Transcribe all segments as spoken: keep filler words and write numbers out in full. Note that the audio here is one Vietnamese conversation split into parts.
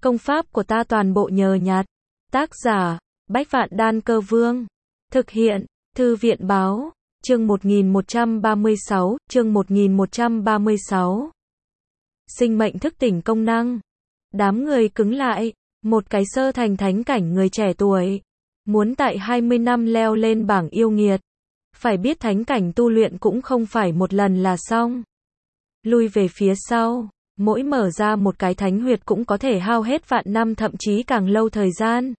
Công pháp của ta toàn bộ nhờ nhặt. Tác giả, Bách Vạn Đan Cơ Vương. Thực hiện, Thư viện Báo. Chương một nghìn một trăm ba mươi sáu, chương một nghìn một trăm ba mươi sáu. Sinh mệnh thức tỉnh công năng. Đám người cứng lại, một cái sơ thành thánh cảnh người trẻ tuổi, muốn tại hai mươi năm leo lên bảng yêu nghiệt. Phải biết thánh cảnh tu luyện cũng không phải một lần là xong. Lui về phía sau, mỗi mở ra một cái thánh huyệt cũng có thể hao hết vạn năm thậm chí càng lâu thời gian.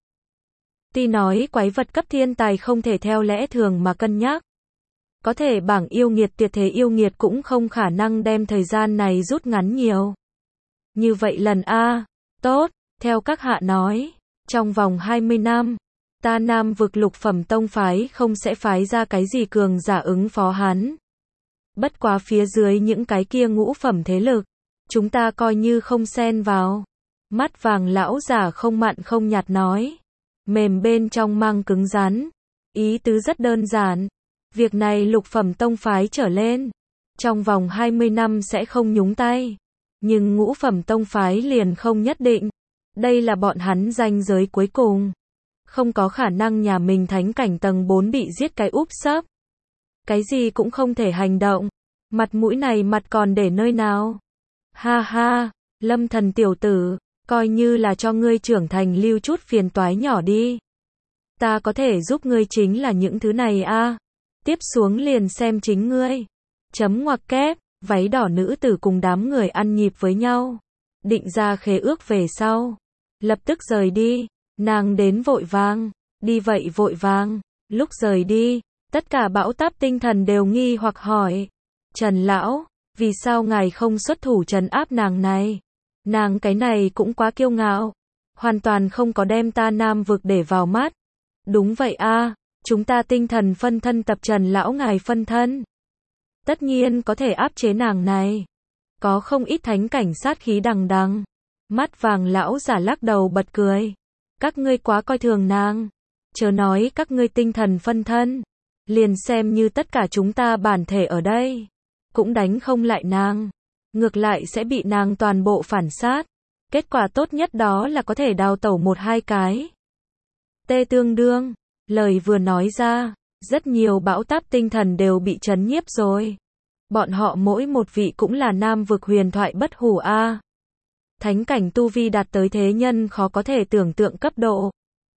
Tuy nói quái vật cấp thiên tài không thể theo lẽ thường mà cân nhắc. Có thể bảng yêu nghiệt tuyệt thế yêu nghiệt cũng không khả năng đem thời gian này rút ngắn nhiều. Như vậy lần A, tốt, theo các hạ nói, trong vòng hai mươi năm, ta Nam vực lục phẩm tông phái không sẽ phái ra cái gì cường giả ứng phó hắn. Bất quá phía dưới những cái kia ngũ phẩm thế lực, chúng ta coi như không xen vào. Mắt vàng lão giả không mặn không nhạt nói, mềm bên trong mang cứng rắn. Ý tứ rất đơn giản, việc này lục phẩm tông phái trở lên, trong vòng hai mươi năm sẽ không nhúng tay. Nhưng ngũ phẩm tông phái liền không nhất định. Đây là bọn hắn ranh giới cuối cùng. Không có khả năng nhà mình thánh cảnh tầng bốn bị giết cái úp sấp. Cái gì cũng không thể hành động. Mặt mũi này mặt còn để nơi nào? Ha ha, Lâm Thần tiểu tử, coi như là cho ngươi trưởng thành lưu chút phiền toái nhỏ đi. Ta có thể giúp ngươi chính là những thứ này a. Tiếp xuống liền xem chính ngươi. Chấm ngoặc kép, váy đỏ nữ tử cùng đám người ăn nhịp với nhau. Định ra khế ước về sau. Lập tức rời đi. Nàng đến vội vàng. Đi vậy vội vàng. Lúc rời đi, tất cả bão táp tinh thần đều nghi hoặc hỏi. Trần lão, vì sao ngài không xuất thủ trấn áp nàng này? Nàng cái này cũng quá kiêu ngạo. Hoàn toàn không có đem ta Nam vực để vào mắt. Đúng vậy a, chúng ta tinh thần phân thân tập Trần lão ngài phân thân. Tất nhiên có thể áp chế nàng này. Có không ít thánh cảnh sát khí đằng đằng. Mắt vàng lão giả lắc đầu bật cười. Các ngươi quá coi thường nàng. Chớ nói các ngươi tinh thần phân thân. Liền xem như tất cả chúng ta bản thể ở đây. Cũng đánh không lại nàng. Ngược lại sẽ bị nàng toàn bộ phản sát. Kết quả tốt nhất đó là có thể đào tẩu một hai cái. Tê tương đương. Lời vừa nói ra, rất nhiều bão táp tinh thần đều bị chấn nhiếp rồi. Bọn họ mỗi một vị cũng là Nam vực huyền thoại bất hủ a. Thánh cảnh tu vi đạt tới thế nhân khó có thể tưởng tượng cấp độ.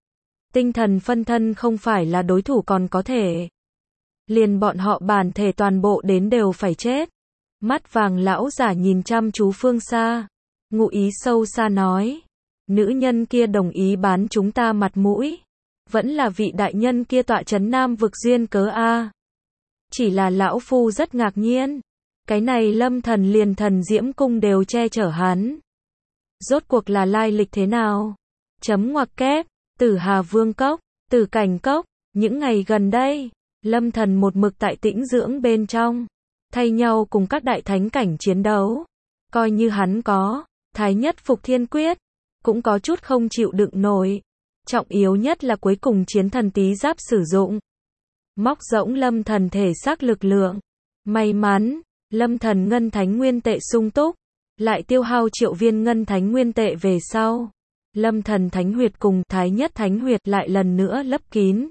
Tinh thần phân thân không phải là đối thủ còn có thể. Liền bọn họ bản thể toàn bộ đến đều phải chết. Mắt vàng lão giả nhìn chăm chú phương xa. Ngụ ý sâu xa nói. Nữ nhân kia đồng ý bán chúng ta mặt mũi. Vẫn là vị đại nhân kia tọa trấn Nam vực duyên cớ a. Chỉ là lão phu rất ngạc nhiên. Cái này Lâm Thần liền thần diễm cung đều che chở hắn. Rốt cuộc là lai lịch thế nào? Chấm ngoặc kép, Tử Hà Vương Cốc, Tử Cảnh Cốc, những ngày gần đây, Lâm Thần một mực tại tĩnh dưỡng bên trong, thay nhau cùng các đại thánh cảnh chiến đấu. Coi như hắn có Thái Nhất Phục Thiên Quyết, cũng có chút không chịu đựng nổi. Trọng yếu nhất là cuối cùng chiến thần tí giáp sử dụng. Móc rỗng Lâm Thần thể xác lực lượng. May mắn, Lâm Thần ngân thánh nguyên tệ sung túc, lại tiêu hao triệu viên ngân thánh nguyên tệ về sau. Lâm Thần thánh huyệt cùng Thái Nhất thánh huyệt lại lần nữa lấp kín.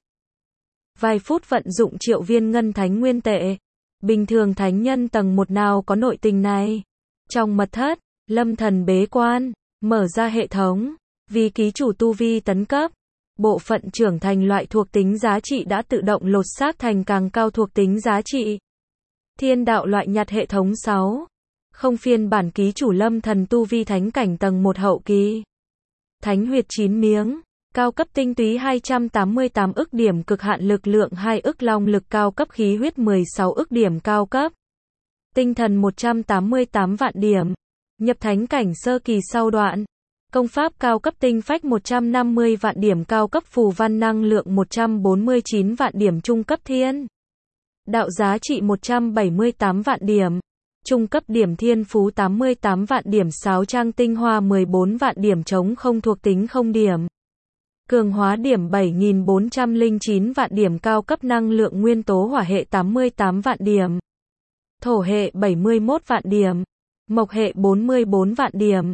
Vài phút vận dụng triệu viên ngân thánh nguyên tệ. Bình thường thánh nhân tầng một nào có nội tình này. Trong mật thất, Lâm Thần bế quan, mở ra hệ thống. Vì ký chủ tu vi tấn cấp, bộ phận trưởng thành loại thuộc tính giá trị đã tự động lột xác thành càng cao thuộc tính giá trị. Thiên đạo loại nhặt hệ thống sáu. Không phiên bản ký chủ Lâm Thần tu vi thánh cảnh tầng một hậu kỳ. Thánh huyệt chín miếng, cao cấp tinh túy hai trăm tám mươi tám ức điểm cực hạn lực lượng hai ức long lực cao cấp khí huyết mười sáu ức điểm cao cấp. Tinh thần một trăm tám mươi tám vạn điểm. Nhập thánh cảnh sơ kỳ sau đoạn. Công pháp cao cấp tinh phách một trăm năm mươi vạn điểm cao cấp phù văn năng lượng một trăm bốn mươi chín vạn điểm trung cấp thiên. Đạo giá trị một trăm bảy mươi tám vạn điểm. Trung cấp điểm thiên phú tám mươi tám vạn điểm sáo trang tinh hoa mười bốn vạn điểm chống không thuộc tính không điểm. Cường hóa điểm bảy nghìn bốn trăm lẻ chín vạn điểm cao cấp năng lượng nguyên tố hỏa hệ tám mươi tám vạn điểm. Thổ hệ bảy mươi mốt vạn điểm. Mộc hệ bốn mươi bốn vạn điểm.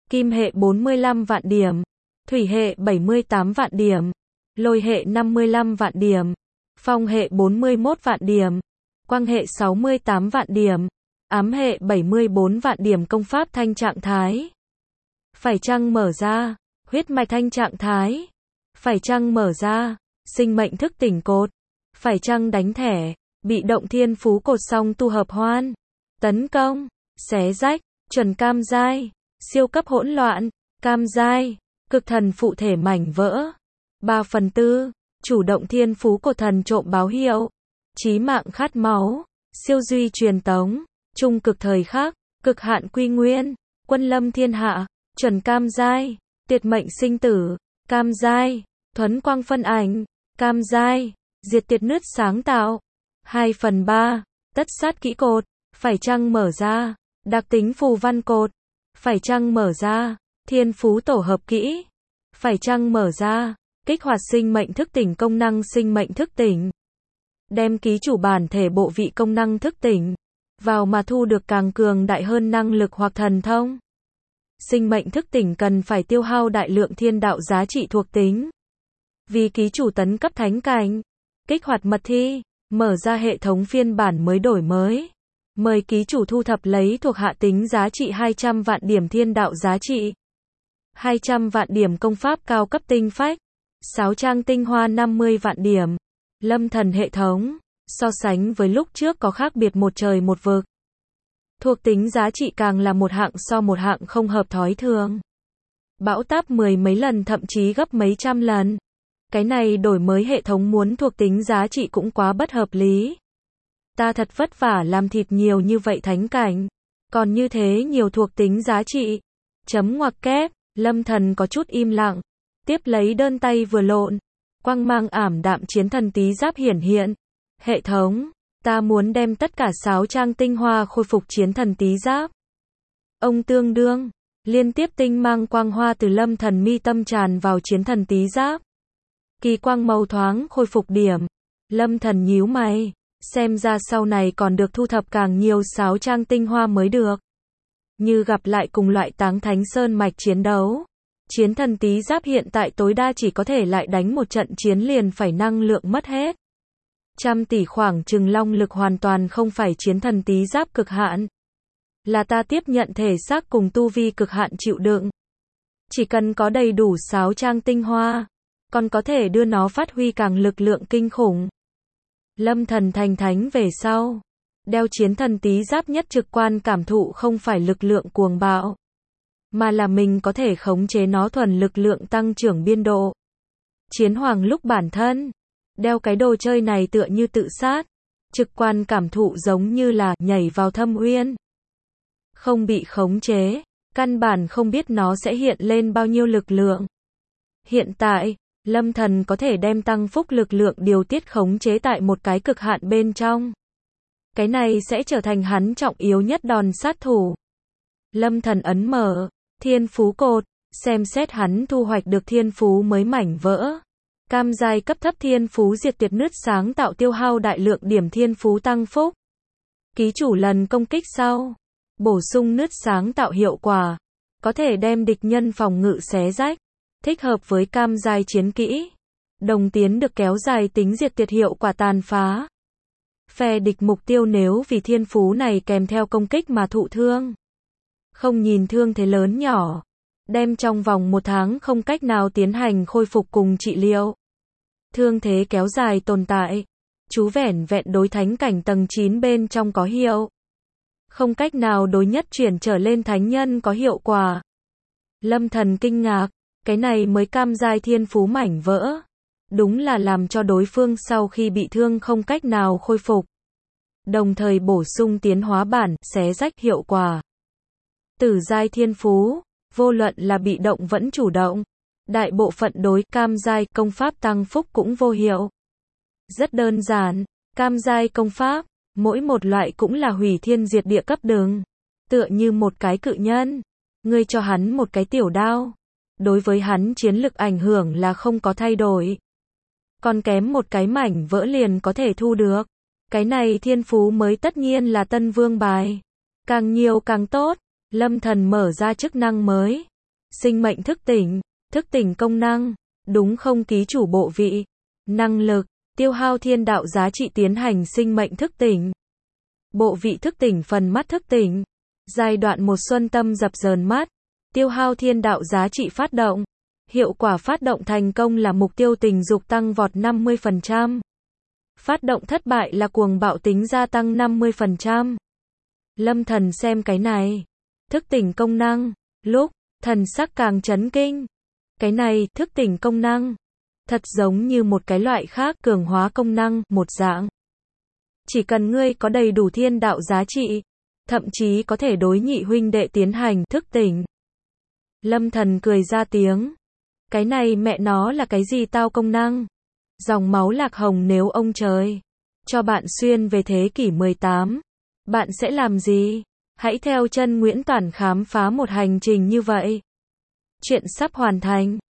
Kim hệ bốn mươi lăm vạn điểm, thủy hệ bảy mươi tám vạn điểm, lôi hệ năm mươi lăm vạn điểm, phong hệ bốn mươi mốt vạn điểm, quang hệ sáu mươi tám vạn điểm, ám hệ bảy mươi bốn vạn điểm. Công pháp thanh trạng thái. Phải chăng mở ra, huyết mạch thanh trạng thái. Phải chăng mở ra, sinh mệnh thức tỉnh cột. Phải chăng đánh thẻ, bị động thiên phú cột song tu hợp hoan. Tấn công, xé rách, chuẩn cam giai, siêu cấp hỗn loạn, cam giai, cực thần phụ thể mảnh vỡ. ba phần tư, chủ động thiên phú cột thần trộm báo hiệu. Chí mạng khát máu, siêu duy truyền tống, trung cực thời khắc, cực hạn quy nguyên, quân lâm thiên hạ, chuẩn cam giai, tuyệt mệnh sinh tử, cam giai, thuấn quang phân ảnh, cam giai, diệt tiệt nứt sáng tạo. hai phần ba, tất sát kỹ cột, phải chăng mở ra, đặc tính phù văn cột, phải chăng mở ra, thiên phú tổ hợp kỹ, phải chăng mở ra, kích hoạt sinh mệnh thức tỉnh công năng sinh mệnh thức tỉnh. Đem ký chủ bản thể bộ vị công năng thức tỉnh vào mà thu được càng cường đại hơn năng lực hoặc thần thông. Sinh mệnh thức tỉnh cần phải tiêu hao đại lượng thiên đạo giá trị thuộc tính. Vì ký chủ tấn cấp thánh cảnh, kích hoạt mật thi, mở ra hệ thống phiên bản mới đổi mới. Mời ký chủ thu thập lấy thuộc hạ tính giá trị hai trăm vạn điểm thiên đạo giá trị, hai trăm vạn điểm công pháp cao cấp tinh phách, sáu trang tinh hoa năm mươi vạn điểm. Lâm thần hệ thống, so sánh với lúc trước có khác biệt một trời một vực. Thuộc tính giá trị càng là một hạng so một hạng không hợp thói thường. Bão táp mười mấy lần thậm chí gấp mấy trăm lần. Cái này đổi mới hệ thống muốn thuộc tính giá trị cũng quá bất hợp lý. Ta thật vất vả làm thịt nhiều như vậy thánh cảnh, còn như thế nhiều thuộc tính giá trị. Chấm ngoặc kép, Lâm thần có chút im lặng, tiếp lấy đơn tay vừa lộn, quang mang ảm đạm chiến thần tí giáp hiển hiện. Hệ thống, ta muốn đem tất cả sáu trang tinh hoa khôi phục chiến thần tí giáp. Ông tương đương, liên tiếp tinh mang quang hoa từ Lâm thần mi tâm tràn vào chiến thần tí giáp. Kỳ quang màu thoáng khôi phục điểm. Lâm thần nhíu mày, xem ra sau này còn được thu thập càng nhiều sáu trang tinh hoa mới được. Như gặp lại cùng loại Táng Thánh Sơn mạch chiến đấu, chiến thần tí giáp hiện tại tối đa chỉ có thể lại đánh một trận chiến liền phải năng lượng mất hết. Trăm tỷ khoảng chừng long lực hoàn toàn không phải chiến thần tí giáp cực hạn. Là ta tiếp nhận thể xác cùng tu vi cực hạn chịu đựng. Chỉ cần có đầy đủ sáu trang tinh hoa, còn có thể đưa nó phát huy càng lực lượng kinh khủng. Lâm thần thành thánh về sau, đeo chiến thần tí giáp nhất trực quan cảm thụ không phải lực lượng cuồng bạo, mà là mình có thể khống chế nó thuần lực lượng tăng trưởng biên độ. Chiến hoàng lúc bản thân, đeo cái đồ chơi này tựa như tự sát, trực quan cảm thụ giống như là nhảy vào thâm uyên. Không bị khống chế, căn bản không biết nó sẽ hiện lên bao nhiêu lực lượng. Hiện tại, Lâm thần có thể đem tăng phúc lực lượng điều tiết khống chế tại một cái cực hạn bên trong. Cái này sẽ trở thành hắn trọng yếu nhất đòn sát thủ. Lâm thần ấn mở thiên phú cột, xem xét hắn thu hoạch được thiên phú mới mảnh vỡ. Cam giai cấp thấp thiên phú diệt tiệt nứt sáng tạo tiêu hao đại lượng điểm thiên phú tăng phúc. Ký chủ lần công kích sau, bổ sung nứt sáng tạo hiệu quả, có thể đem địch nhân phòng ngự xé rách, thích hợp với cam giai chiến kỹ. Đồng tiến được kéo dài tính diệt tiệt hiệu quả tàn phá. Phe địch mục tiêu nếu vì thiên phú này kèm theo công kích mà thụ thương, không nhìn thương thế lớn nhỏ, đem trong vòng một tháng không cách nào tiến hành khôi phục cùng trị liệu. Thương thế kéo dài tồn tại, chú vẻn vẹn đối thánh cảnh tầng chín bên trong có hiệu. Không cách nào đối nhất chuyển trở lên thánh nhân có hiệu quả. Lâm thần kinh ngạc, cái này mới cam giai thiên phú mảnh vỡ. Đúng là làm cho đối phương sau khi bị thương không cách nào khôi phục. Đồng thời bổ sung tiến hóa bản, xé rách hiệu quả. Tử giai thiên phú, vô luận là bị động vẫn chủ động. Đại bộ phận đối cam giai công pháp tăng phúc cũng vô hiệu. Rất đơn giản, cam giai công pháp, mỗi một loại cũng là hủy thiên diệt địa cấp đường. Tựa như một cái cự nhân, ngươi cho hắn một cái tiểu đao. Đối với hắn chiến lực ảnh hưởng là không có thay đổi. Còn kém một cái mảnh vỡ liền có thể thu được. Cái này thiên phú mới tất nhiên là tân vương bài. Càng nhiều càng tốt. Lâm thần mở ra chức năng mới. Sinh mệnh thức tỉnh, thức tỉnh công năng, đúng không ký chủ bộ vị, năng lực, tiêu hao thiên đạo giá trị tiến hành sinh mệnh thức tỉnh. Bộ vị thức tỉnh phần mắt thức tỉnh. Giai đoạn một xuân tâm dập dờn mắt, tiêu hao thiên đạo giá trị phát động. Hiệu quả phát động thành công là mục tiêu tình dục tăng vọt năm mươi phần trăm. Phát động thất bại là cuồng bạo tính gia tăng năm mươi phần trăm. Lâm Thần xem cái này. Thức tỉnh công năng. Lúc, thần sắc càng chấn kinh. Cái này, thức tỉnh công năng. Thật giống như một cái loại khác cường hóa công năng, một dạng. Chỉ cần ngươi có đầy đủ thiên đạo giá trị, thậm chí có thể đối nhị huynh đệ tiến hành thức tỉnh. Lâm Thần cười ra tiếng. Cái này mẹ nó là cái gì tao công năng? Dòng máu lạc hồng nếu ông trời cho bạn xuyên về thế kỷ mười tám, bạn sẽ làm gì? Hãy theo chân Nguyễn Toản khám phá một hành trình như vậy. Chuyện sắp hoàn thành.